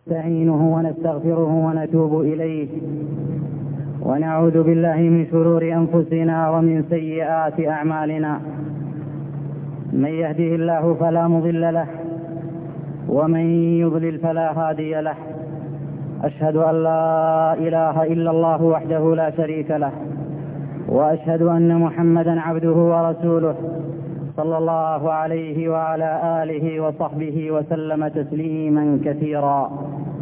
نستعينه ونستغفره ونتوب إليه ونعوذ بالله من شرور أنفسنا ومن سيئات أعمالنا. من يهده الله فلا مضل له ومن يضلل فلا هادي له. أشهد أن لا إله إلا الله وحده لا شريك له، وأشهد أن محمدا عبده ورسوله صلى الله عليه وعلى آله وصحبه وسلم تسليما كثيرا.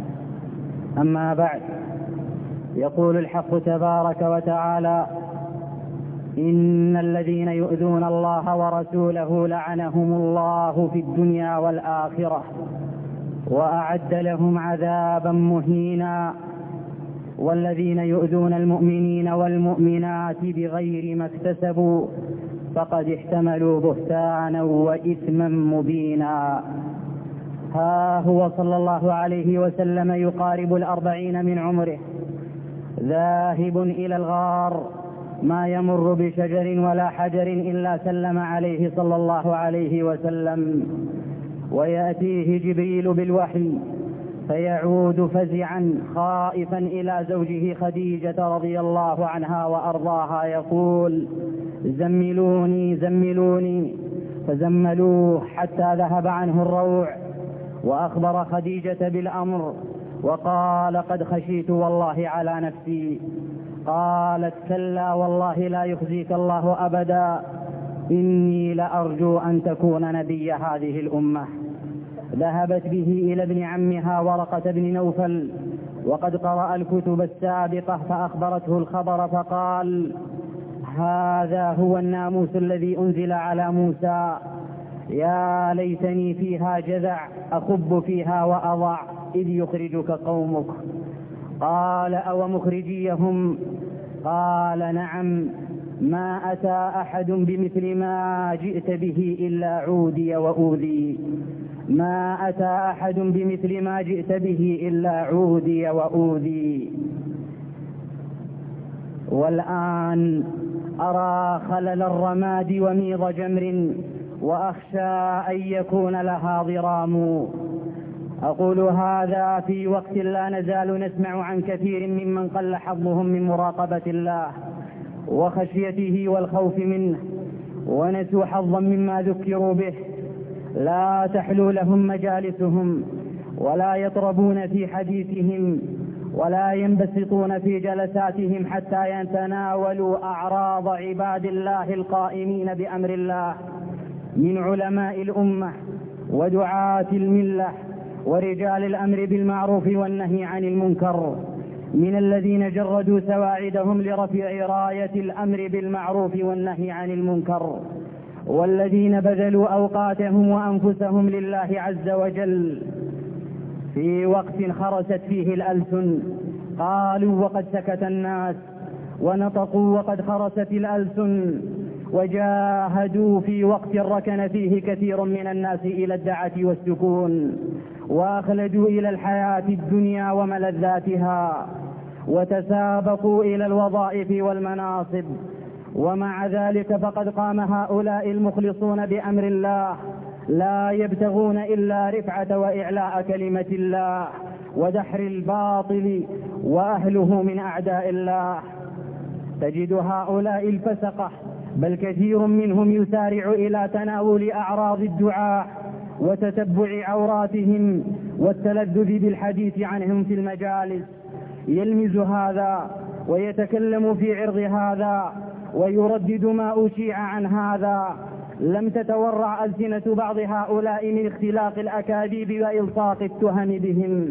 أما بعد، يقول الحق تبارك وتعالى: إن الذين يؤذون الله ورسوله لعنهم الله في الدنيا والآخرة وأعد لهم عذابا مهينا. والذين يؤذون المؤمنين والمؤمنات بغير ما اكتسبوا فقد احتملوا بهتانا وإثما مبينا. ها هو صلى الله عليه وسلم يقارب 40 من عمره، ذاهب إلى الغار، ما يمر بشجر ولا حجر إلا سلم عليه صلى الله عليه وسلم، ويأتيه جبريل بالوحي فيعود فزعا خائفا إلى زوجه خديجة رضي الله عنها وأرضاها يقول: زملوني زملوني، فزملوه حتى ذهب عنه الروع، وأخبر خديجة بالأمر وقال: قد خشيت والله على نفسي. قالت: كلا والله لا يخزيك الله أبدا، إني لأرجو أن تكون نبي هذه الأمة. ذهبت به إلى ابن عمها ورقة بن نوفل وقد قرأ الكتب السابقة، فأخبرته الخبر فقال: هذا هو الناموس الذي أنزل على موسى، يا ليتني فيها جذع أخب فيها وأضع إذ يخرجك قومك. قال: أو مخرجيهم؟ قال: نعم، ما أتى أحد بمثل ما جئت به إلا عودي وأوذي، ما أتى أحد بمثل ما جئت به إلا عودي وأوذي. والآن أرى خلل الرماد وميض جمر، وأخشى أن يكون لها ضرام. أقول هذا في وقت لا نزال نسمع عن كثير ممن قل حظهم من مراقبة الله وخشيته والخوف منه، ونسوا حظا مما ذكروا به. لا تحلو لهم مجالسهم، ولا يطربون في حديثهم، ولا ينبسطون في جلساتهم حتى يتناولوا أعراض عباد الله القائمين بأمر الله من علماء الأمة ودعاة الملة ورجال الأمر بالمعروف والنهي عن المنكر، من الذين جردوا سواعدهم لرفع راية الأمر بالمعروف والنهي عن المنكر، والذين بذلوا أوقاتهم وأنفسهم لله عز وجل في وقت خرست فيه الألسن. قالوا وقد سكت الناس، ونطقوا وقد خرست الألسن، وجاهدوا في وقت ركن فيه كثير من الناس إلى الدعة والسكون، وأخلدوا إلى الحياة الدنيا وملذاتها، وتسابقوا إلى الوظائف والمناصب. ومع ذلك فقد قام هؤلاء المخلصون بأمر الله، لا يبتغون إلا رفعة وإعلاء كلمة الله ودحر الباطل وأهله من أعداء الله. تجد هؤلاء الفسقة بل كثير منهم يسارع إلى تناول أعراض الدعاة وتتبع عوراتهم والتلذذ بالحديث عنهم في المجالس، يلمز هذا ويتكلم في عرض هذا ويردد ما أشيع عن هذا. لم تتورع ألسنة بعض هؤلاء من اختلاق الأكاذيب وإلصاق التهم بهم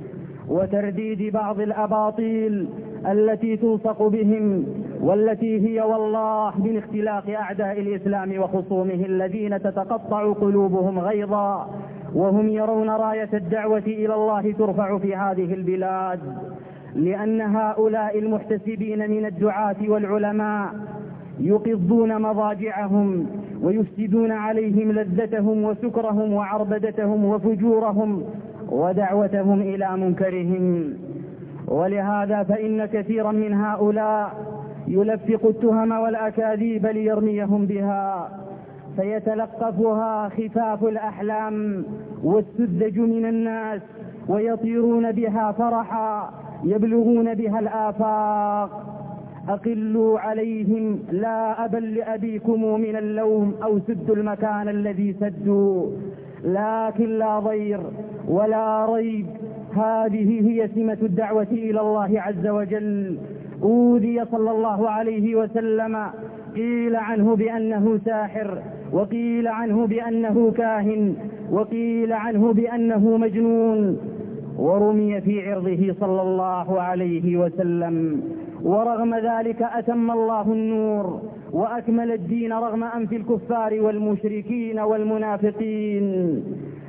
وترديد بعض الأباطيل التي تلصق بهم، والتي هي والله من اختلاق أعداء الإسلام وخصومه الذين تتقطع قلوبهم غيظا وهم يرون راية الدعوة إلى الله ترفع في هذه البلاد. لأن هؤلاء المحتسبين من الدعاة والعلماء يقضون مضاجعهم ويفسدون عليهم لذتهم وسكرهم وعربدتهم وفجورهم ودعوتهم إلى منكرهم. ولهذا فإن كثيرا من هؤلاء يلفق التهم والأكاذيب ليرميهم بها، فيتلقفها خفاف الأحلام والسذج من الناس، ويطيرون بها فرحا يبلغون بها الآفاق. أقلوا عليهم لا أبا لأبيكم من اللوم أو سدوا المكان الذي سدوا، لكن لا ضير ولا ريب، هذه هي سمة الدعوة إلى الله عز وجل. أوذي صلى الله عليه وسلم، قيل عنه بأنه ساحر، وقيل عنه بأنه كاهن، وقيل عنه بأنه مجنون، ورمي في عرضه صلى الله عليه وسلم، ورغم ذلك أتم الله النور وأكمل الدين رغم أنف الكفار والمشركين والمنافقين.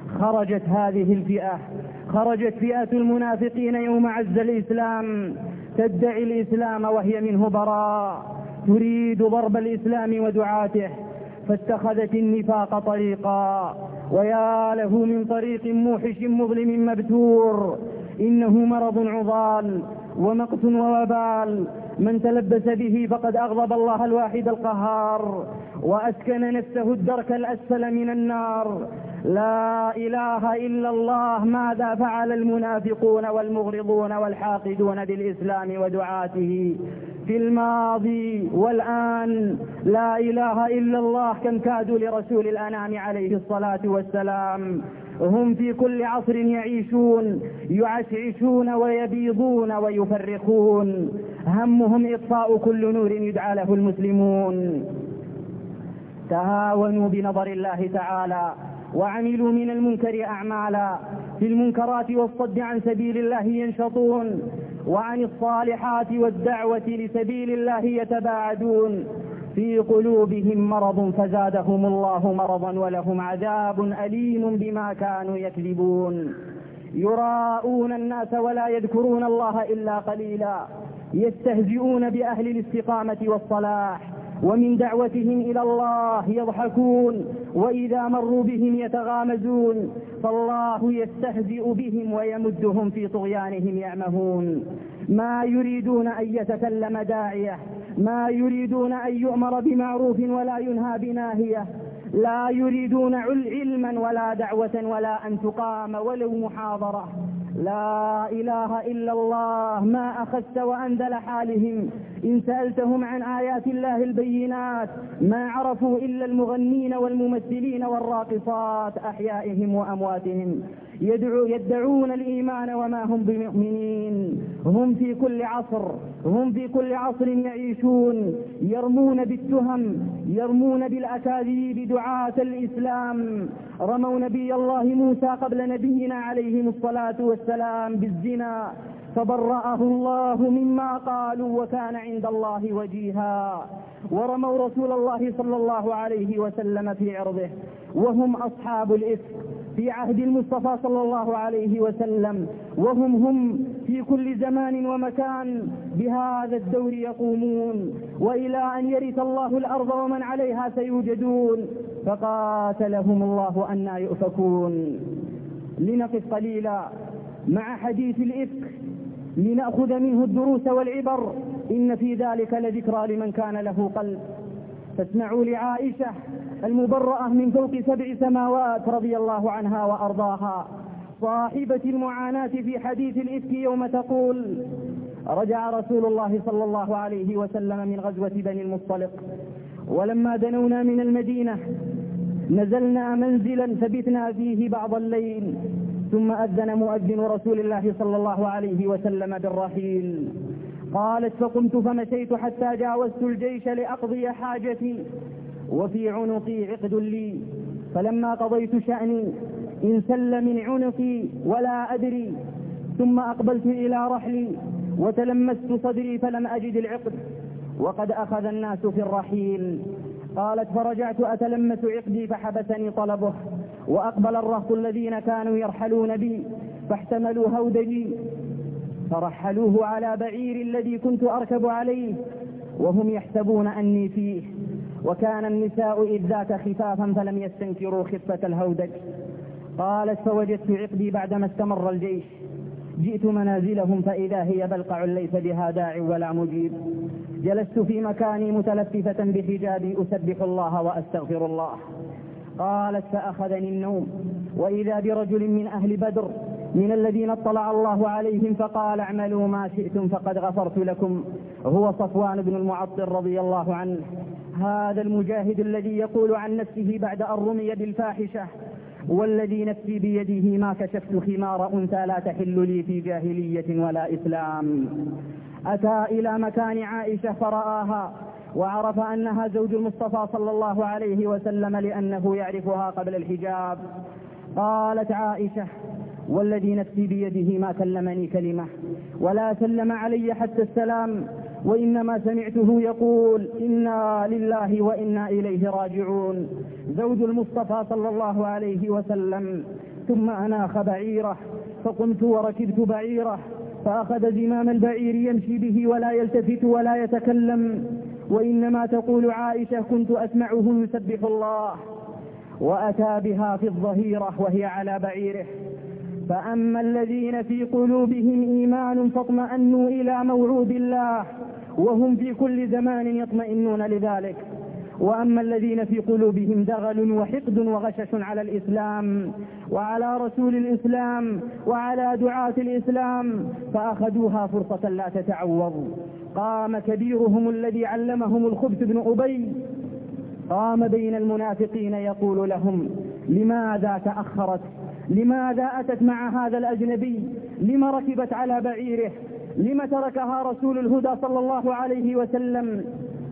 خرجت فئة المنافقين يوم عز الإسلام تدعي الإسلام وهي منه براء، تريد ضرب الإسلام ودعاته، فاتخذت النفاق طريقا، ويا له من طريق موحش مظلم مبتور، إنه مرض عضال ومقت ووبال، من تلبس به فقد أغضب الله الواحد القهار، وأسكن نفسه الدرك الأسفل من النار. لا إله إلا الله، ماذا فعل المنافقون والمغرضون والحاقدون بالإسلام ودعاته في الماضي والآن؟ لا إله إلا الله، كم كادوا لرسول الأنام عليه الصلاة والسلام. هم في كل عصر يعيشون، يعشعشون ويبيضون ويفرخون، همهم إطفاء كل نور يدعى له المسلمون. تهاونوا بنظر الله تعالى وعملوا من المنكر أعمالا، في المنكرات والصد عن سبيل الله ينشطون، وعن الصالحات والدعوة لسبيل الله يتباعدون. في قلوبهم مرض فزادهم الله مرضا ولهم عذاب أليم بما كانوا يكذبون. يراءون الناس ولا يذكرون الله إلا قليلا، يستهزئون بأهل الاستقامة والصلاح، ومن دعوتهم إلى الله يضحكون، وإذا مروا بهم يتغامزون، فالله يستهزئ بهم ويمدهم في طغيانهم يعمهون. ما يريدون أن يتكلم داعية، ما يريدون أن يؤمر بمعروف ولا ينهى بناهية، لا يريدون علما ولا دعوة ولا أن تقام ولو محاضرة. لا إله إلا الله، ما أخذت وأنزل حالهم. إن سألتهم عن آيات الله البينات ما عرفوا إلا المغنين والممثلين والراقصات أحيائهم وأمواتهم، يدعون الإيمان وما هم بمؤمنين. هم في كل عصر يعيشون، يرمون بالتهم، يرمون بالأكاذيب دعاة الإسلام. رموا نبي الله موسى قبل نبينا عليهم الصلاة والسلام بالزنا، فبرأه الله مما قالوا وكان عند الله وجيها. ورموا رسول الله صلى الله عليه وسلم في عرضه، وهم أصحاب الإفك في عهد المصطفى صلى الله عليه وسلم، وهم في كل زمان ومكان بهذا الدور يقومون، وإلى أن يرث الله الأرض ومن عليها سيوجدون، فقاتلهم الله أنى يؤفكون. لنقف قليلا مع حديث الإفك لنأخذ منه الدروس والعبر، إن في ذلك لذكرى لمن كان له قلب. فاسمعوا لعائشة المبرأة من فوق 7 سماوات رضي الله عنها وأرضاها، صاحبة المعاناة في حديث الإفك، يوم تقول: رجع رسول الله صلى الله عليه وسلم من غزوة بني المصطلق، ولما دنونا من المدينة نزلنا منزلا فبتنا فيه بعض الليل، ثم أذن مؤذن رسول الله صلى الله عليه وسلم بالرحيل. قالت: فقمت فمشيت حتى جاوزت الجيش لأقضي حاجتي، وفي عنقي عقد لي، فلما قضيت شأني انسل من عنقي ولا أدري، ثم أقبلت إلى رحلي وتلمست صدري فلم أجد العقد، وقد أخذ الناس في الرحيل. قالت: فرجعت أتلمس عقدي فحبسني طلبه، وأقبل الرهط الذين كانوا يرحلون بي فاحتملوا هودجي فرحلوه على بعير الذي كنت أركب عليه، وهم يحسبون أني فيه، وكان النساء إذ ذاك خفافا فلم يستنكروا خفة الهودج. قالت: فوجدت عقدي بعدما استمر الجيش، جئت منازلهم فإذا هي بلقع ليس بها داع ولا مجيب، جلست في مكاني متلففة بحجابي أسبح الله وأستغفر الله. قالت فأخذني النوم وإذا برجل من أهل بدر من الذين اطلع الله عليهم فقال اعملوا ما شئتم فقد غفرت لكم، هو صفوان بن المعطل رضي الله عنه، هذا المجاهد الذي يقول عن نفسه بعد أن رمي بالفاحشة والذي نفسي بيده ما كشفت خمار أنثى لا تحل لي في جاهلية ولا إسلام. أتى إلى مكان عائشة فرآها وعرف أنها زوج المصطفى صلى الله عليه وسلم لأنه يعرفها قبل الحجاب. قالت عائشة والذي نفسي بيده ما كلمني كلمة ولا سلم علي حتى السلام، وإنما سمعته يقول إنا لله وإنا إليه راجعون، زوج المصطفى صلى الله عليه وسلم. ثم أناخ بعيره فقمت وركبت بعيره فأخذ زمام البعير يمشي به ولا يلتفت ولا يتكلم، وإنما تقول عائشة كنت أسمعه يسبح الله. وأتى بها في الظهيرة وهي على بعيره. فأما الذين في قلوبهم إيمان فاطمأنوا إلى موعود الله وهم في كل زمان يطمئنون لذلك، وأما الذين في قلوبهم دغل وحقد وغشش على الإسلام وعلى رسول الإسلام وعلى دعاة الإسلام فأخذوها فرصة لا تتعوض. قام كبيرهم الذي علمهم الخبث بن أبي، قام بين المنافقين يقول لهم لماذا تأخرت، لماذا أتت مع هذا الأجنبي، لما ركبت على بعيره، لما تركها رسول الهدى صلى الله عليه وسلم.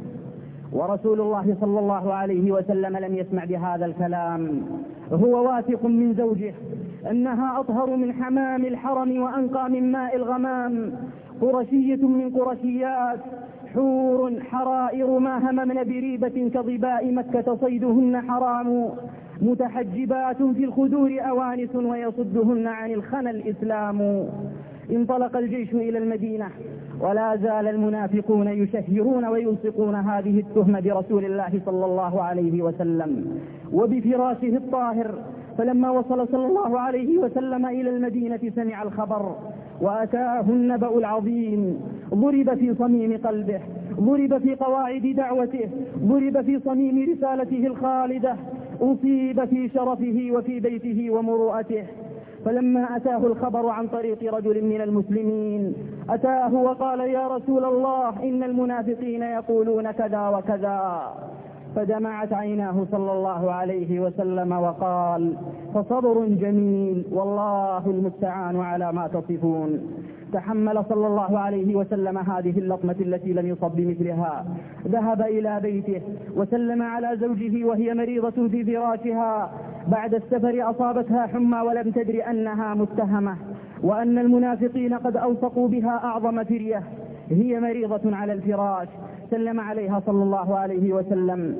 ورسول الله صلى الله عليه وسلم لم يسمع بهذا الكلام، هو واثق من زوجه أنها أطهر من حمام الحرم وأنقى من ماء الغمام، قرشية من قرشيات، حور حرائر ما هممن بريبة كظباء مكة صيدهن حرام، متحجبات في الخدور أوانس ويصدهن عن الخنا الإسلام. انطلق الجيش إلى المدينة ولا زال المنافقون يشهرون ويلصقون هذه التهمة برسول الله صلى الله عليه وسلم وبفراشه الطاهر. فلما وصل صلى الله عليه وسلم إلى المدينة سمع الخبر وأتاه النبأ العظيم، ضرب في صميم قلبه، ضرب في قواعد دعوته، ضرب في صميم رسالته الخالدة، أصيب في شرفه وفي بيته ومروءته. فلما أتاه الخبر عن طريق رجل من المسلمين أتاه وقال يا رسول الله إن المنافقين يقولون كذا وكذا، فدمعت عيناه صلى الله عليه وسلم وقال فصبر جميل والله المستعان على ما تصفون. تحمل صلى الله عليه وسلم هذه اللطمة التي لم يصب بمثلها، ذهب إلى بيته وسلم على زوجه وهي مريضة في فراشها، بعد السفر أصابتها حمى ولم تدر أنها متهمة وأن المنافقين قد أوثقوا بها أعظم فرية، هي مريضة على الفراش. سلم عليها صلى الله عليه وسلم.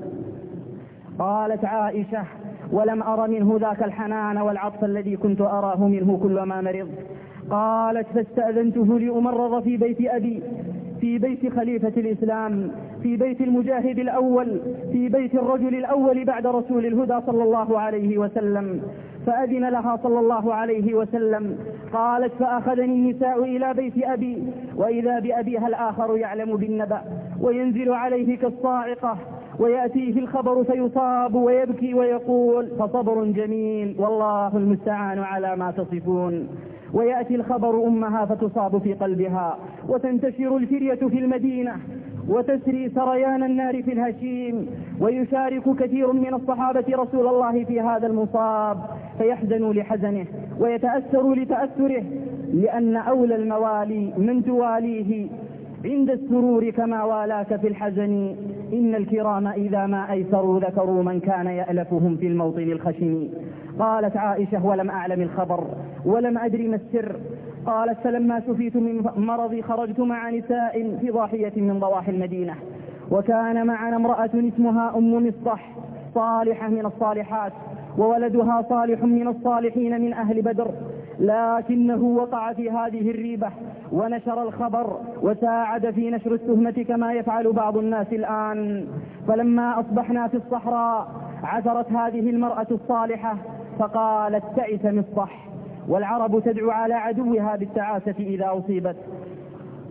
قالت عائشة ولم أر منه ذاك الحنان والعطف الذي كنت أراه منه كلما مرض. قالت فاستأذنته لأمرض في بيت أبي، في بيت خليفة الإسلام، في بيت المجاهد الأول، في بيت الرجل الأول بعد رسول الهدى صلى الله عليه وسلم، فأذن لها صلى الله عليه وسلم. قالت فأخذني النساء إلى بيت أبي وإذا بأبيها الآخر يعلم بالنبأ وينزل عليه كالصاعقة ويأتيه الخبر فيصاب ويبكي ويقول فصبر جميل والله المستعان على ما تصفون. ويأتي الخبر أمها فتصاب في قلبها وتنتشر الفرية في المدينة وتسري سريان النار في الهشيم، ويشارك كثير من الصحابة رسول الله في هذا المصاب فيحزن لحزنه ويتأثر لتأثره، لأن أولى الموالي من تواليه عند السرور كما والاك في الحزن. إن الكرام إذا ما أيسروا ذكروا من كان يألفهم في الموطن الخشن. قالت عائشة ولم أعلم الخبر ولم أدري ما السر. قالت فلما شفيت من مرضي خرجت مع نساء في ضاحية من ضواحي المدينة، وكان معنا امرأة اسمها أم مصطح صالحة من الصالحات وولدها صالح من الصالحين من أهل بدر، لكنه وقع في هذه الريبة ونشر الخبر وساعد في نشر التهمة كما يفعل بعض الناس الآن. فلما أصبحنا في الصحراء عثرت هذه المرأة الصالحة فقالت تعس مصطح، والعرب تدعو على عدوها بالتعاسة إذا أصيبت.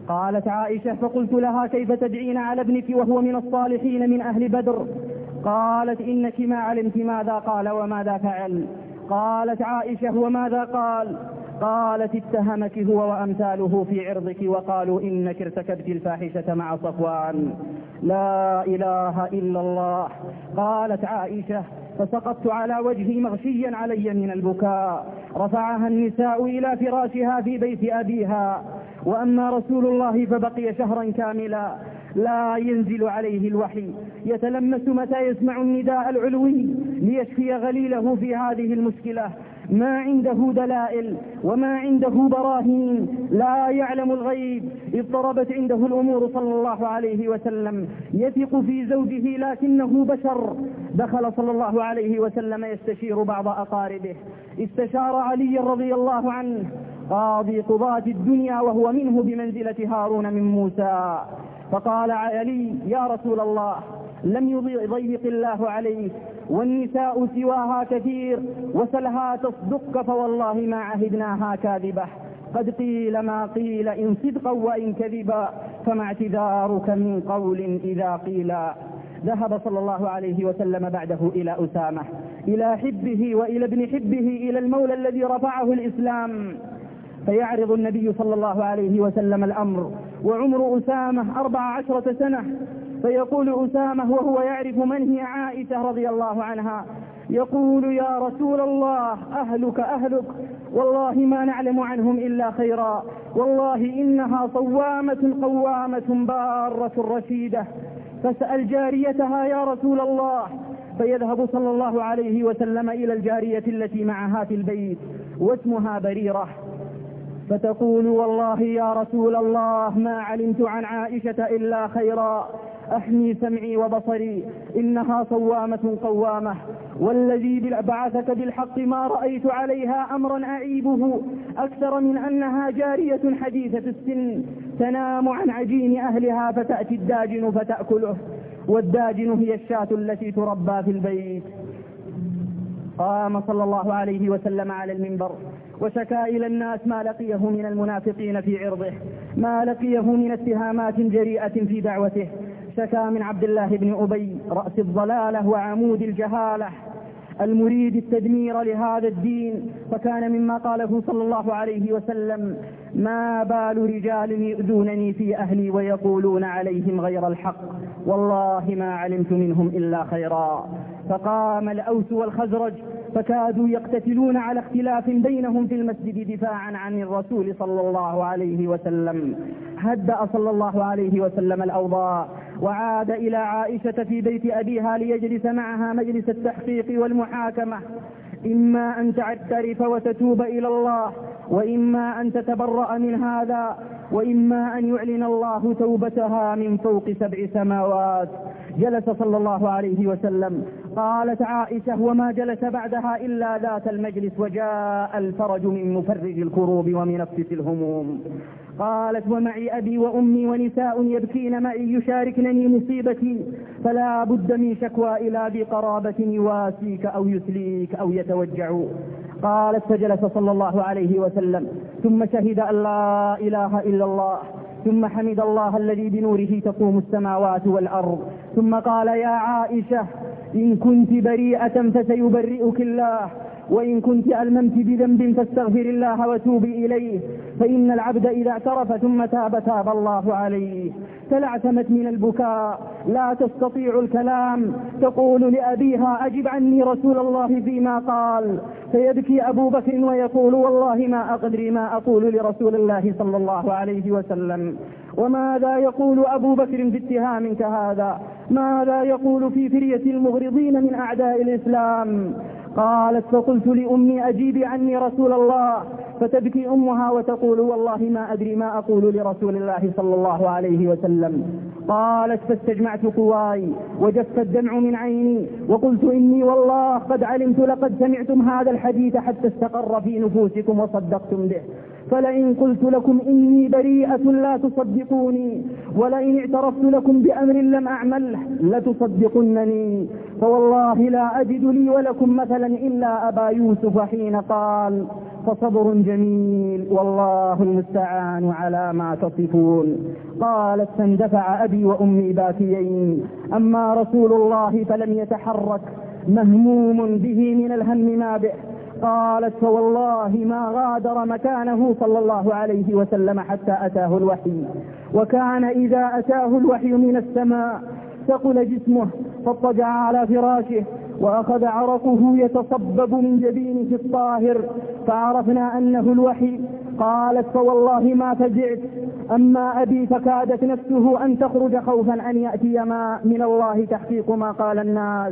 قالت عائشة: فقلت لها: كيف تدعين على ابنك وهو من الصالحين من أهل بدر؟ قالت: إنك ما علمت ماذا قال وماذا فعل. قالت عائشة: وماذا قال؟ قالت: اتهمك هو وأمثاله في عرضك وقالوا إنك ارتكبت الفاحشة مع صفوان. لا إله إلا الله. قالت عائشة: فسقطت على وجهي مغشيا علي من البكاء. رفعها النساء إلى فراشها في بيت أبيها. وأما رسول الله فبقي شهرا كاملا لا ينزل عليه الوحي، يتلمس متى يسمع النداء العلوي ليشفي غليله في هذه المشكلة. ما عنده دلائل وما عنده براهين، لا يعلم الغيب. اضطربت عنده الأمور صلى الله عليه وسلم، يثق في زوجه لكنه بشر. دخل صلى الله عليه وسلم يستشير بعض أقاربه. استشار علي رضي الله عنه قاضي قضاة الدنيا وهو منه بمنزلة هارون من موسى. فقال علي: يا رسول الله، لم يضيق الله عليك، والنساء سواها كثير، وسلها تصدق، فوالله ما عهدناها كاذبة. قد قيل ما قيل إن صدقا وإن كذبا، فما اعتذارك من قول إذا قيل. ذهب صلى الله عليه وسلم بعده إلى أسامة، إلى حبه وإلى ابن حبه، إلى المولى الذي رفعه الإسلام. فيعرض النبي صلى الله عليه وسلم الأمر، وعمر أسامة 14 سنة. فيقول أسامة وهو يعرف من هي عائشة رضي الله عنها، يقول: يا رسول الله، أهلك، والله ما نعلم عنهم إلا خيرا، والله إنها صوامة قوامة بارة رشيدة، فاسأل جاريتها يا رسول الله. فيذهب صلى الله عليه وسلم إلى الجارية التي معها في البيت واسمها بريرة، فتقول: والله يا رسول الله ما علمت عن عائشة إلا خيرا، أحمي سمعي وبصري، إنها صوامة قوامة، والذي بعثك بالحق ما رأيت عليها أمرا أعيبه أكثر من أنها جارية حديثة السن تنام عن عجين أهلها فتأتي الداجن فتأكله، والداجن هي الشاة التي تربى في البيت. قام صلى الله عليه وسلم على المنبر وشكى إلى الناس ما لقيه من المنافقين في عرضه، ما لقيه من اتهامات جريئة في دعوته. شكى من عبد الله بن أبي رأس الضلالة وعمود الجهالة المريد التدمير لهذا الدين، فكان مما قاله صلى الله عليه وسلم: ما بال رجال يؤذونني في أهلي ويقولون عليهم غير الحق، والله ما علمت منهم إلا خيرا. فقام الأوس والخزرج فكادوا يقتتلون على اختلاف بينهم في المسجد دفاعا عن الرسول صلى الله عليه وسلم. هدأ صلى الله عليه وسلم الأوضاع، وعاد إلى عائشة في بيت أبيها ليجلس معها مجلس التحقيق والمحاكمة، إما أن تعترف وتتوب إلى الله، وإما أن تتبرأ من هذا، وإما أن يعلن الله توبتها من فوق 7 سماوات. جلس صلى الله عليه وسلم. قالت عائشة: وما جلس بعدها إلا ذات المجلس وجاء الفرج من مفرج الكروب ومنفس الهموم. قالت: ومعي أبي وأمي ونساء يبكين معي يشاركنني مصيبتي، فلا بد من شكوى إلى ذي قرابة يواسيك أو يسليك أو يتوجع. قالت: فجلس صلى الله عليه وسلم ثم شهد أن لا إله إلا الله، ثم حمد الله الذي بنوره تقوم السماوات والأرض، ثم قال: يا عائشة، إن كنت بريئة فسيبرئك الله، وإن كنت ألممت بذنب فاستغفر الله وتوبي إليه، فإن العبد إذا اعترف ثم تاب تاب الله عليه. تلعثمت من البكاء لا تستطيع الكلام، تقول لأبيها: أجب عني رسول الله فيما قال. فيبكي أبو بكر ويقول: والله ما أقدر ما أقول لرسول الله صلى الله عليه وسلم. وماذا يقول أبو بكر في اتهام كهذا؟ ماذا يقول في فرية المغرضين من أعداء الإسلام؟ قالت: فقلت لأمي: أجيبي عني رسول الله. فتبكي أمها وتقول: والله ما أدري ما أقول لرسول الله صلى الله عليه وسلم. قالت: فاستجمعت قواي وجف الدمع من عيني، وقلت: إني والله قد علمت لقد سمعتم هذا الحديث حتى استقر في نفوسكم وصدقتم به، فلئن قلت لكم إني بريئة لا تصدقوني، ولئن اعترفت لكم بأمر لم أعمله لتصدقنني، فوالله لا أجد لي ولكم مثلا إلا أبا يوسف حين قال: فصبر جميل والله المستعان على ما تصفون. قالت فاندفع أبي وأمي باكيين، أما رسول الله فلم يتحرك مهموم به من الهم ما به. قالت فوالله ما غادر مكانه صلى الله عليه وسلم حتى أتاه الوحي، وكان إذا أتاه الوحي من السماء ثقل جسمه فاضطجع على فراشه وأخذ عرقه يتصبب من جبينه الطاهر فعرفنا أنه الوحي. قالت فوالله ما فزعت، أما أبي فكادت نفسه أن تخرج خوفا أن يأتي ما من الله تحقيق ما قال الناس.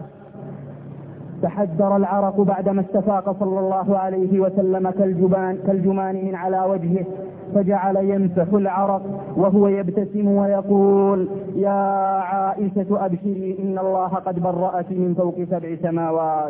تحدر العرق بعدما استفاق صلى الله عليه وسلم كالجمان من على وجهه، فجعل يمسح العرق وهو يبتسم ويقول يا عائشة أبشري إن الله قد برأت من فوق 7 سماوات،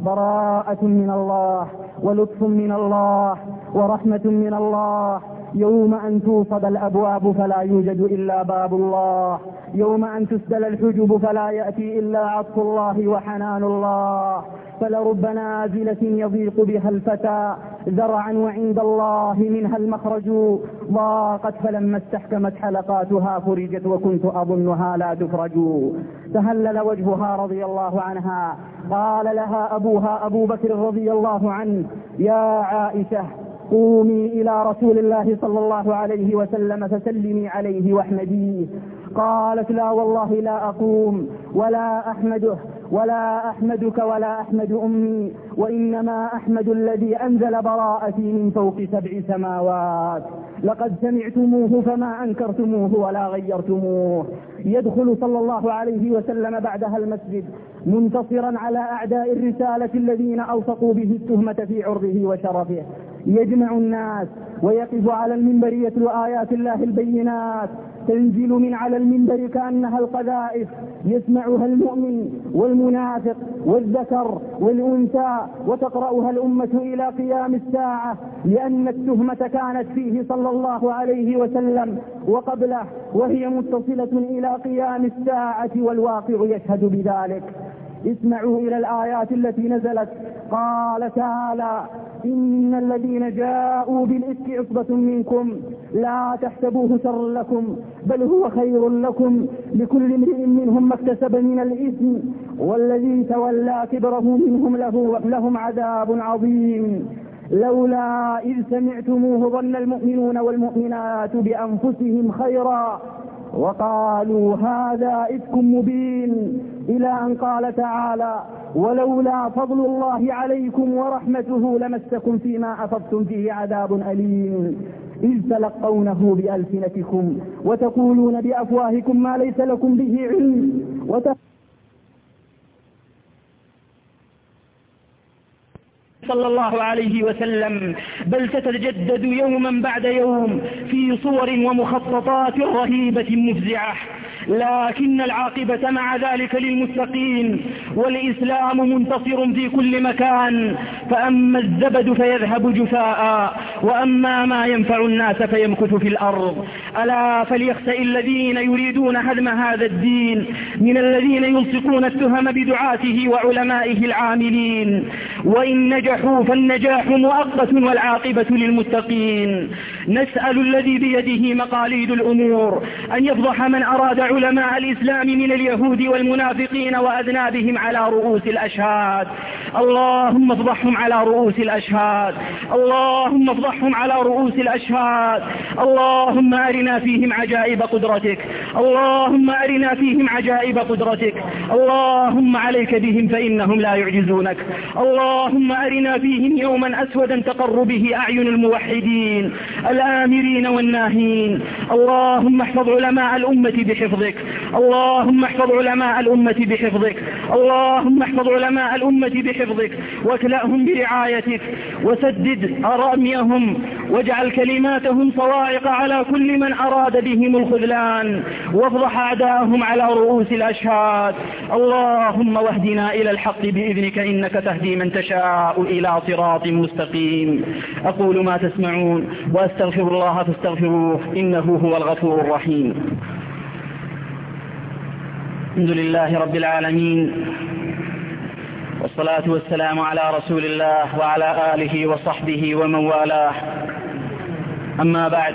براءة من الله ولطف من الله ورحمة من الله. يوم أن توصد الأبواب فلا يوجد إلا باب الله، يوم أن تسدل الحجب فلا يأتي إلا عطف الله وحنان الله. فلرب نازلة يضيق بها الفتى ذرعا وعند الله منها المخرج، ضاقت فلما استحكمت حلقاتها فرجت وكنت أظنها لا تفرج. تهلل وجهها رضي الله عنها، قال لها أبوها أبو بكر رضي الله عنه يا عائشة قومي إلى رسول الله صلى الله عليه وسلم فسلمي عليه واحمديه. قالت لا والله لا أقوم ولا أحمده ولا أحمدك ولا أحمد أمي، وإنما أحمد الذي أنزل براءتي من فوق 7 سماوات. لقد سمعتموه فما أنكرتموه ولا غيرتموه. يدخل صلى الله عليه وسلم بعدها المسجد منتصرا على أعداء الرسالة الذين أوثقوا به التهمة في عرضه وشرفه، يجمع الناس ويقف على المنبر يتلو آيات الله البينات تنزل من على المنبر كأنها القذائف، يسمعها المؤمن والمنافق والذكر والأنثى، وتقرأها الأمة إلى قيام الساعة، لأن التهمة كانت فيه صلى الله عليه وسلم وقبله، وهي متصلة إلى قيام الساعة والواقع يشهد بذلك. اسمعوا إلى الآيات التي نزلت. قال تعالى إن الذين جاءوا بالإفك عصبة منكم لا تحسبوه شرا لكم بل هو خير لكم لكل امرئ منهم ما اكتسب من الإثم والذي تولى كبره منهم لهم عذاب عظيم. لولا إذ سمعتموه ظن المؤمنون والمؤمنات بأنفسهم خيرا وقالوا هذا إفك مبين، إلى أن قال تعالى ولولا فضل الله عليكم ورحمته لمسكم فيما أفضتم فيه عذاب أليم إذ تلقونه بألسنتكم وتقولون بأفواهكم ما ليس لكم به علم صلى الله عليه وسلم، بل تتجدد يوما بعد يوم في صور ومخططات رهيبة مفزعة، لكن العاقبة مع ذلك للمتقين، والإسلام منتصر في كل مكان. فأما الزبد فيذهب جفاء وأما ما ينفع الناس فيمكث في الأرض. ألا فليخسئ الذين يريدون هدم هذا الدين من الذين يلصقون التهم بدعاته وعلمائه العاملين، وإن نجحوا فالنجاح مؤقت والعاقبة للمتقين. نسأل الذي بيده مقاليد الأمور أن يفضح من أراد علماء الإسلام من اليهود والمنافقين وأذنابهم على رؤوس الأشهاد. اللهم افضحهم على رؤوس الأشهاد، اللهم افضحهم على رؤوس الأشهاد. اللهم أرنا فيهم عجائب قدرتك، اللهم أرنا فيهم عجائب قدرتك. اللهم عليك بهم فإنهم لا يعجزونك. اللهم أرنا فيهم يوما أسودا تقر به أعين الموحدين الآمرين والناهين. اللهم احفظ علماء الأمة بحفظك، اللهم احفظ علماء الأمة بحفظك، اللهم احفظ علماء الأمة بحفظك واكلأهم برعايتك وسدد أراميهم واجعل كلماتهم صواعق على كل من أراد بهم الخذلان وافضح أعداءهم على رؤوس الأشهاد. اللهم واهدنا إلى الحق بإذنك إنك تهدي من تشاء إلى صراط مستقيم. أقول ما تسمعون وأستغفر الله فاستغفروه إنه هو الغفور الرحيم. الحمد لله رب العالمين، والصلاة والسلام على رسول الله وعلى آله وصحبه ومن والاه. أما بعد،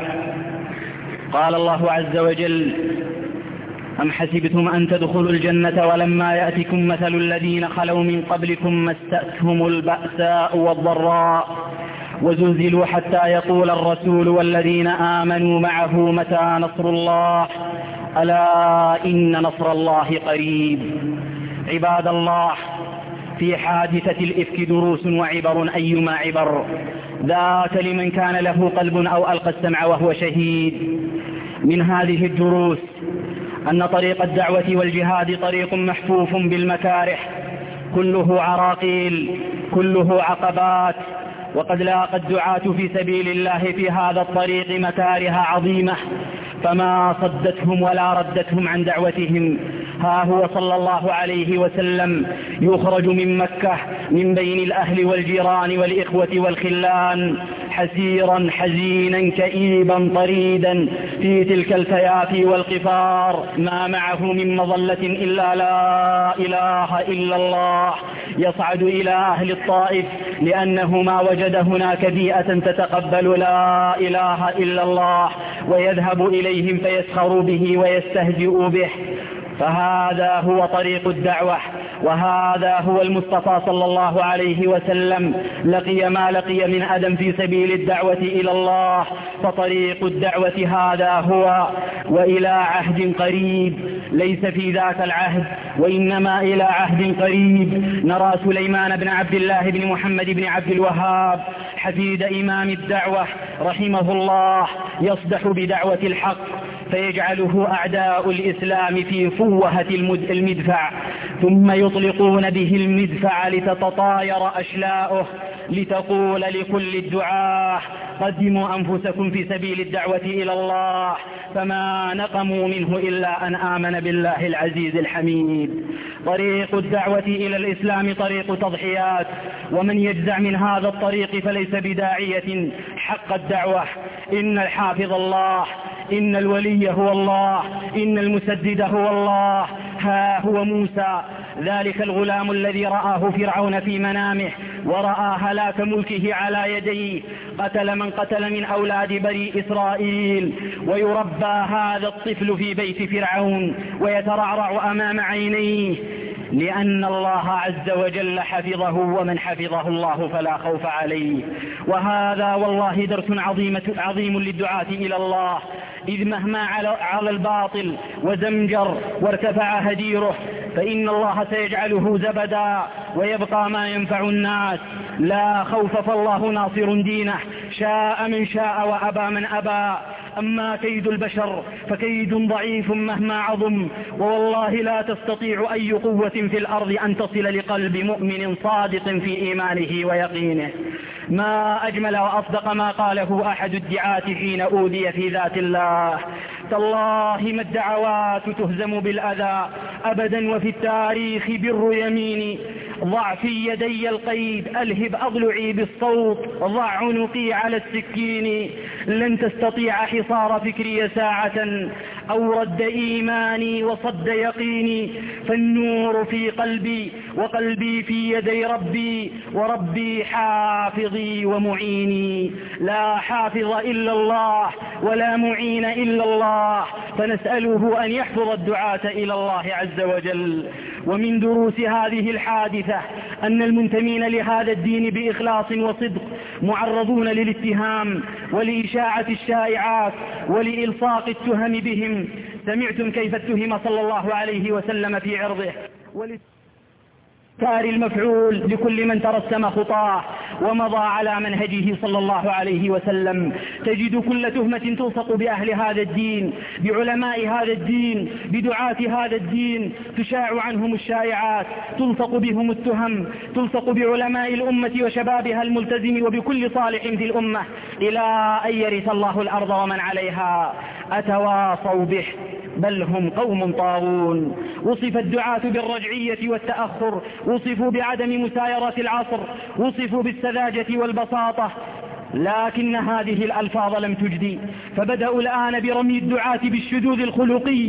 قال الله عز وجل: أم حسبتم أن تدخلوا الجنة ولما يأتكم مثل الذين خلوا من قبلكم مستهم البأساء والضراء وزلزلوا حتى يقول الرسول والذين آمنوا معه متى نصر الله ألا إن نصر الله قريب. عباد الله، في حادثة الإفك دروس وعبر أيما عبر، ذاك لمن كان له قلب أو ألقى السمع وهو شهيد. من هذه الدروس أن طريق الدعوة والجهاد طريق محفوف بالمكاره، كله عراقيل، كله عقبات، وقد لاقى الدعاة في سبيل الله في هذا الطريق مكاره عظيمة فما صدتهم ولا ردتهم عن دعوتهم. ها هو صلى الله عليه وسلم يخرج من مكة من بين الأهل والجيران والإخوة والخلان حسيرا حزينا كئيبا طريدا في تلك الفيافي والقفار، ما معه من مظلة إلا لا إله إلا الله. يصعد إلى أهل الطائف لأنه ما وجد هناك بيئة تتقبل لا إله إلا الله، ويذهب إليهم فيسخر به ويستهزئ به. فهذا هو طريق الدعوة، وهذا هو المصطفى صلى الله عليه وسلم لقي ما لقي من أدم في سبيل الدعوة إلى الله. فطريق الدعوة هذا هو، وإلى عهد قريب، ليس في ذاك العهد وإنما إلى عهد قريب. نرى سليمان بن عبد الله بن محمد بن عبد الوهاب حفيد إمام الدعوة رحمه الله يصدح بدعوة الحق، فيجعله أعداء الإسلام في فوهة المدفع، ثم يطلقون به المدفع لتتطاير أشلاؤه، لتقول لكل الدعاة: قدموا أنفسكم في سبيل الدعوة إلى الله. فما نقموا منه إلا أن آمن بالله العزيز الحميد. طريق الدعوة إلى الإسلام طريق تضحيات، ومن يجزع من هذا الطريق فليس بداعية حق الدعوة. إن الحافظ الله، إن الولي هو الله، إن المسدد هو الله. ها هو موسى، ذلك الغلام الذي رآه فرعون في منامه ورأى هلاك ملكه على يديه، قتل من قتل من أولاد بني إسرائيل، ويربى هذا الطفل في بيت فرعون ويترعرع أمام عينيه، لأن الله عز وجل حفظه، ومن حفظه الله فلا خوف عليه. وهذا والله درس عظيم للدعاة إلى الله، إذ مهما على الباطل وزمجر وارتفع هديره فإن الله سيجعله زبدا ويبقى ما ينفع الناس. لا خوف، فالله ناصر دينه، شاء من شاء وأبى من أبى. أما كيد البشر فكيد ضعيف مهما عظم، ووالله لا تستطيع أي قوة في الأرض أن تصل لقلب مؤمن صادق في إيمانه ويقينه. ما أجمل وأصدق ما قاله أحد الدعاة حين أوذي في ذات الله: تالله ما الدعوات تهزم بالأذى أبدا، وفي التاريخ بر يميني. ضع في يدي القيد، ألهب أضلعي بالصوت، ضع عنقي على السكين. لن تستطيع حصار فكري ساعة أو رد إيماني وصد يقيني. فالنور في قلبي وقلبي في يدي ربي، وربي حافظي ومعيني. لا حافظ إلا الله ولا معين إلا الله، فنسأله أن يحفظ الدعاة إلى الله عز وجل. ومن دروس هذه الحادثة أن المنتمين لهذا الدين بإخلاص وصدق معرضون للاتهام ولإشاعة الشائعات ولإلصاق التهم بهم. سمعتم كيف اتهم صلى الله عليه وسلم في عرضه تار المفعول لكل من ترسم خطاه ومضى على منهجه صلى الله عليه وسلم. تجد كل تهمة تلصق بأهل هذا الدين، بعلماء هذا الدين، بدعاة هذا الدين، تشاع عنهم الشائعات، تلصق بهم التهم، تلصق بعلماء الأمة وشبابها الملتزم وبكل صالح في الأمة، إلى أن يرث الله الأرض ومن عليها. أتواصوا به؟ بل هم قوم طاغون. وصف الدعاة بالرجعية والتأخر، وصفوا بعدم مسايرة العصر، وصفوا بالسذاجة والبساطة. لكن هذه الألفاظ لم تجدي، فبدأوا الآن برمي الدعاة بالشذوذ الخلقي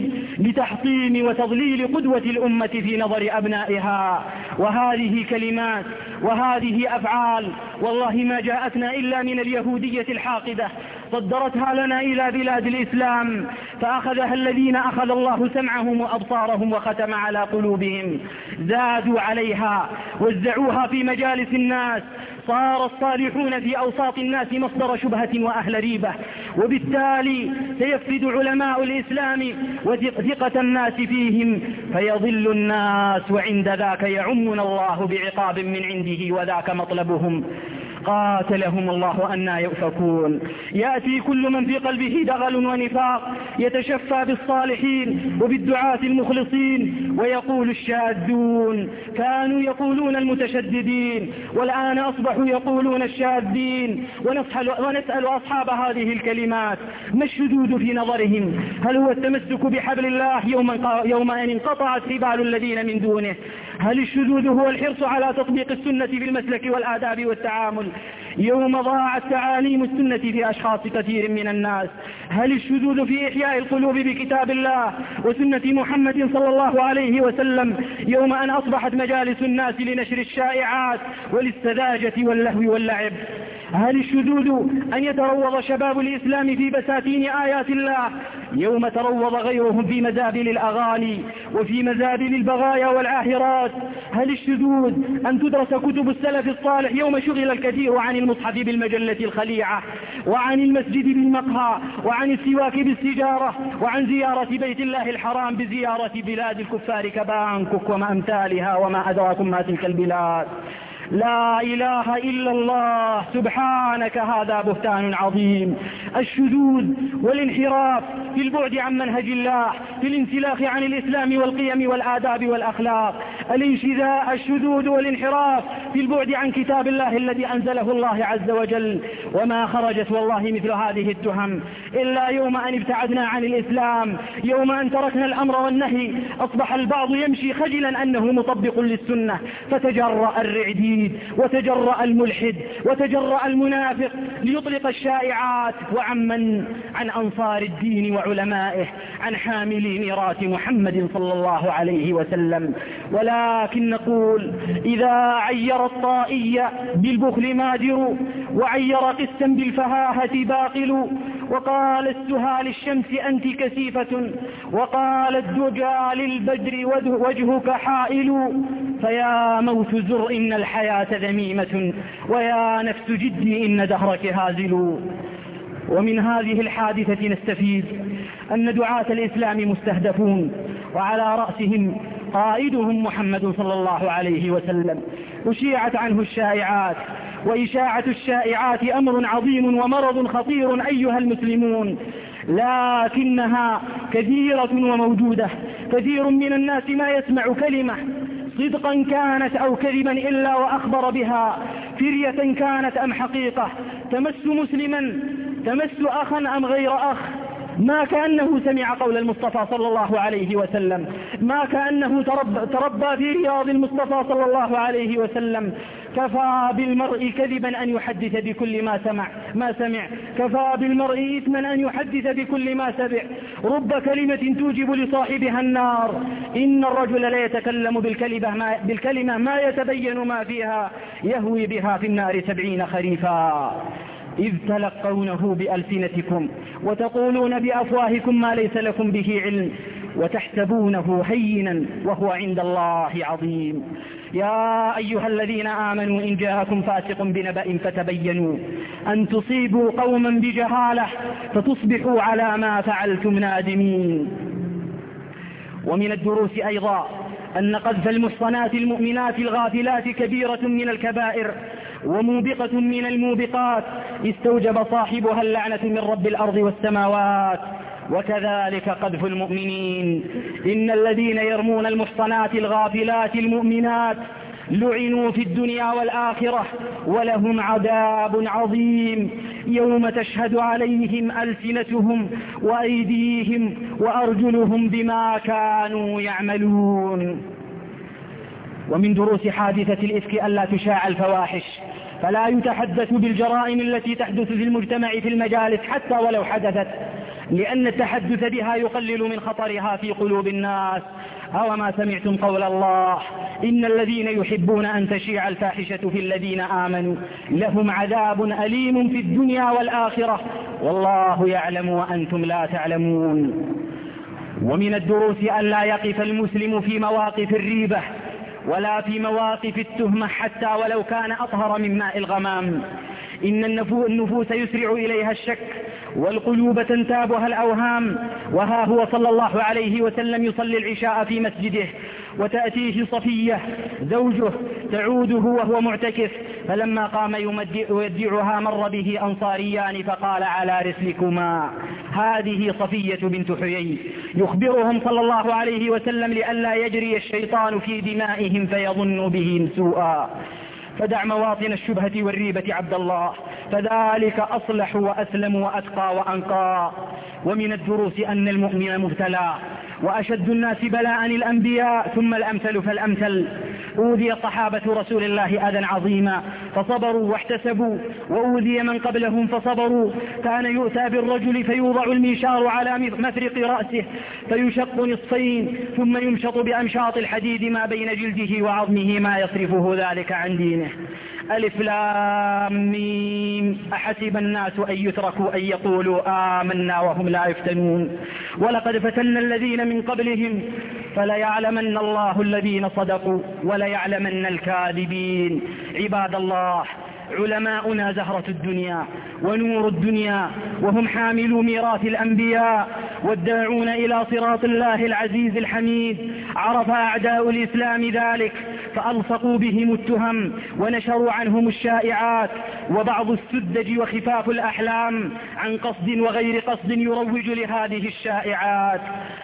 لتحطيم وتضليل قدوة الأمة في نظر أبنائها. وهذه كلمات وهذه أفعال والله ما جاءتنا إلا من اليهودية الحاقدة، صدرتها لنا إلى بلاد الإسلام فأخذها الذين أخذ الله سمعهم وأبصارهم وختم على قلوبهم، زادوا عليها وزعوها في مجالس الناس، صار الصالحون في أوساط الناس مصدر شبهة وأهل ريبة، وبالتالي سيفقد علماء الإسلام وثقة الناس فيهم فيضل الناس، وعند ذاك يعمنا الله بعقاب من عنده وذاك مطلبهم. قاتلهم الله أنى يؤفكون. يأتي كل من في قلبه دغل ونفاق يتشفى بالصالحين وبالدعاة المخلصين، ويقول الشاذون كانوا يقولون المتشددين والآن أصبحوا يقولون الشاذين. ونسأل أصحاب هذه الكلمات ما الشذوذ في نظرهم؟ هل هو التمسك بحبل الله يوم أن انقطعت حبال الذين من دونه؟ هل الشذوذ هو الحرص على تطبيق السنة في المسلك والآداب والتعامل يوم ضاعت تعاليم السنة في أشخاص كثير من الناس؟ هل الشذوذ في إحياء القلوب بكتاب الله وسنة محمد صلى الله عليه وسلم يوم أن أصبحت مجالس الناس لنشر الشائعات وللسذاجة واللهو واللعب؟ هل الشذوذ أن يتروض شباب الإسلام في بساتين آيات الله يوم تروض غيرهم في مزابل الأغاني وفي مزابل البغايا والعاهرات؟ هل الشذوذ أن تدرس كتب السلف الصالح يوم شغل الكثير عن المصحف بالمجلة الخليعة وعن المسجد بالمقهى وعن السواك بالسجارة وعن زيارة بيت الله الحرام بزيارة بلاد الكفار كبانكوك وما أمثالها وما أدراكم ما تلك البلاد؟ لا إله إلا الله، سبحانك هذا بهتان عظيم. الشذوذ والانحراف في البعد عن منهج الله، في الانسلاخ عن الإسلام والقيم والآداب والأخلاق، الشذوذ والانحراف في البعد عن كتاب الله الذي أنزله الله عز وجل. وما خرجت والله مثل هذه التهم إلا يوم أن ابتعدنا عن الإسلام، يوم أن تركنا الأمر والنهي أصبح البعض يمشي خجلا أنه مطبق للسنة، فتجرأ الرعدي وتجرأ الملحد وتجرأ المنافق ليطلق الشائعات وعمن عن أنصار الدين وعلمائه، عن حاملي ميراث محمد صلى الله عليه وسلم. ولكن نقول إذا عير الطائي بالبخل ماجر وعير قسا بالفهاهة باقل، وقال السهى للشمس أنت كسيفة وقال الدجى للبدر وجهك حائل، فيا موت زر إن الحياة ذميمة ويا نفس جدي إن دهرك هازل. ومن هذه الحادثة نستفيد أن دعاة الإسلام مستهدفون، وعلى رأسهم قائدهم محمد صلى الله عليه وسلم. أشيعت عنه الشائعات، وإشاعة الشائعات أمر عظيم ومرض خطير أيها المسلمون، لكنها كثيرة وموجودة. كثير من الناس ما يسمع كلمة صدقا كانت أو كذبا إلا وأخبر بها، فرية كانت أم حقيقة، تمس مسلما، تمس أخا أم غير أخ، ما كأنه سمع قول المصطفى صلى الله عليه وسلم، ما كأنه تربى في رياض المصطفى صلى الله عليه وسلم. كفى بالمرء كذبا أن يحدث بكل ما سمع، كفى بالمرء إثما أن يحدث بكل ما سمع. رب كلمة توجب لصاحبها النار، إن الرجل لا يتكلم بالكلمة ما يتبين ما فيها يهوي بها في النار 70 خريفا. إذ تلقونه بألسنتكم وتقولون بأفواهكم ما ليس لكم به علم وتحسبونه هينا وهو عند الله عظيم. يا أيها الذين آمنوا إن جاءكم فاسق بنبأ فتبينوا أن تصيبوا قوما بجهالة فتصبحوا على ما فعلتم نادمين. ومن الدروس أيضا أن قذف المحصنات المؤمنات الغافلات كبيرة من الكبائر وموبقة من الموبقات، استوجب صاحبها اللعنة من رب الأرض والسماوات. وكذلك قذف المؤمنين، إن الذين يرمون المحصنات الغافلات المؤمنات لعنوا في الدنيا والآخرة ولهم عذاب عظيم يوم تشهد عليهم ألسنتهم وأيديهم وأرجلهم بما كانوا يعملون. ومن دروس حادثة الإفك ألا تشاع الفواحش، فلا يتحدث بالجرائم التي تحدث في المجتمع في المجالس حتى ولو حدثت، لأن التحدث بها يقلل من خطرها في قلوب الناس. أوما سمعتم قول الله: إن الذين يحبون أن تشيع الفاحشة في الذين آمنوا لهم عذاب أليم في الدنيا والآخرة والله يعلم وأنتم لا تعلمون. ومن الدروس أن لا يقف المسلم في مواقف الريبة ولا في مواقف التهمة حتى ولو كان أطهر من ماء الغمام. إن النفوس يسرع إليها الشك والقلوب تنتابها الأوهام. وها هو صلى الله عليه وسلم يصلي العشاء في مسجده وتأتيه صفية زوجه تعوده وهو معتكف، فلما قام يودعها مر به أنصاريان فقال: على رسلكما. هذه صفية بنت حيي يخبرهم صلى الله عليه وسلم لئلا يجري الشيطان في دمائهم فيظن بهم سوءا. فدع مواطن الشبهة والريبة عبد الله، فذلك أصلح وأسلم وأتقى وأنقى. ومن الدروس أن المؤمن مبتلى، وأشد الناس بلاء الأنبياء ثم الأمثل فالأمثل. أوذي صحابة رسول الله أذى عظيما فصبروا واحتسبوا، وأوذي من قبلهم فصبروا. كان يؤتى بالرجل فيوضع المنشار على مفرق رأسه فيشق نصفين ثم يمشط بأمشاط الحديد ما بين جلده وعظمه ما يصرفه ذلك عن دينه. ألف لام ميم، أحسب الناس أن يتركوا أن يقولوا آمنا وهم لا يفتنون. ولقد فتنا الذين من قبلهم فليعلمن الله الذين صدقوا وليعلمن الكاذبين. عباد الله، علماؤنا زهرة الدنيا ونور الدنيا، وهم حاملوا ميراث الأنبياء والداعون إلى صراط الله العزيز الحميد. عرف أعداء الإسلام ذلك فألصقوا بهم التهم ونشروا عنهم الشائعات، وبعض السذج وخفاف الأحلام عن قصد وغير قصد يروج لهذه الشائعات.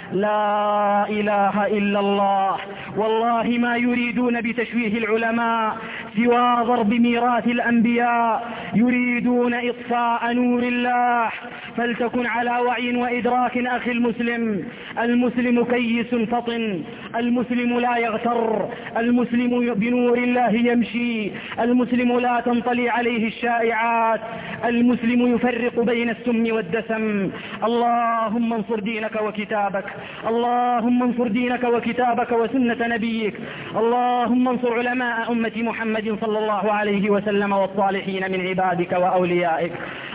لا إله إلا الله، والله ما يريدون بتشويه العلماء سوى ضرب ميراث الأنبياء، يريدون إطفاء نور الله. فلتكن على وعي وإدراك أخي المسلم. المسلم كيس فطن، المسلم لا يغتر، المسلم بنور الله يمشي، المسلم لا تنطلي عليه الشائعات، المسلم يفرق بين السم والدسم. اللهم انصر دينك وكتابك، اللهم انصر دينك وكتابك وسنة نبيك. اللهم انصر علماء أمة محمد صلى الله عليه وسلم والصالحين من عبادك وأوليائك.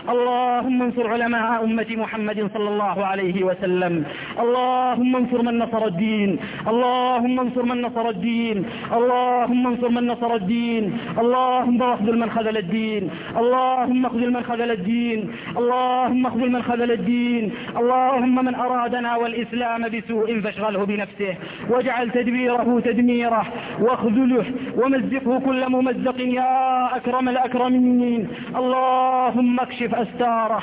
اللهم انصر علماء أمة محمد صلى الله عليه وسلم. اللهم انصر من نصر الدين، اللهم انصر من نصر الدين، اللهم انصر من نصر الدين. اللهم اخذل من خذل الدين، اللهم اخذل من خذل الدين، اللهم اخذل من خذل الدين. اللهم من أرادنا والإسلام بسوء فاشغله بنفسه واجعل تدبيره تدميره، واخذله ومزقه كل ممزق يا أكرم الأكرمين. اللهم اكشف أستاره،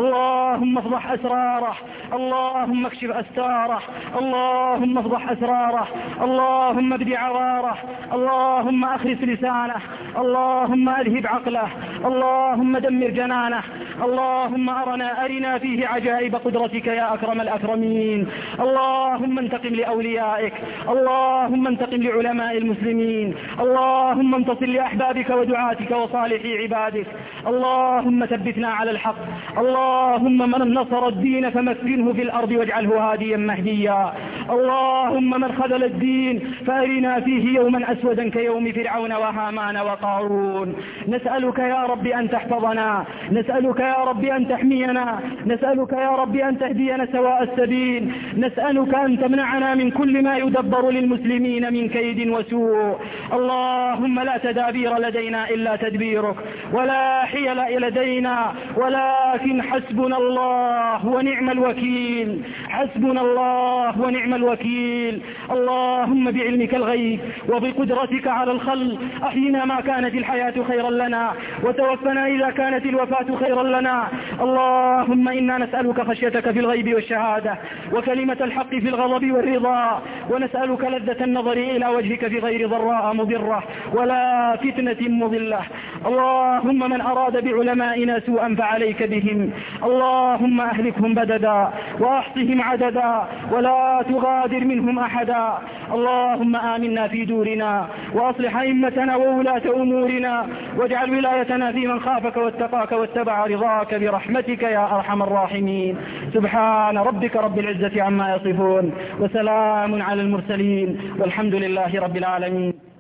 اللهم افضح أسراره، اللهم اكشف أستاره، اللهم افضح أسراره، اللهم ابد عواره، اللهم أخرس لسانه، اللهم أذهب عقله، اللهم دمر جنانه. اللهم أرنا فيه عجائب قدرتك يا أكرم الأكرمين. اللهم انتقم لأوليائك، اللهم انتقم لعلماء المسلمين، اللهم انتصر لأحبابك ودعاتك وصالحي عبادك. اللهم ثبتنا على الحق. اللهم من نصر الدين فمكنه في الأرض واجعله هاديا مهديا. اللهم من خذل الدين فأرنا فيه يوما أسودا كيوم فرعون وهامان وقارون. نسألك يا رب أن تحفظنا، نسألك يا رب أن تحمينا، نسألك يا رب أن تهدينا سواء السبيل، نسألك أن تمنعنا من كل ما يدبر للمسلمين من كيد وسوء. اللهم لا تدابير لدينا إلا تدبيرك، ولا حيل لدينا، ولكن حسبنا الله ونعم الوكيل، حسبنا الله ونعم الوكيل. اللهم بعلمك الغيب وبقدرتك على الخلق أحينا ما كانت الحياة خيرا لنا، وتوفنا إذا كانت الوفاة خيرا لنا. اللهم إنا نسألك خشيتك في الغيب والشهادة، وكلمة الحق في الغضب والرضا، ونسألك لذة النظر إلى وجهك في غير ضراء مضرة ولا فتنة مضلة. اللهم من أراد بعلمائنا سوءا فعليك بهم، اللهم أهلكهم بددا وأحصهم عددا ولا تغادر منهم أحدا. اللهم آمنا في دورنا وأصلح أئمتنا وولاة أمورنا، واجعل ولايتنا في من خافك واتقاك واتبع رضاك برحمتك يا أرحم الراحمين. سبحان ربك رب العزة عما يصفون، وسلام على المرسلين، والحمد لله رب العالمين.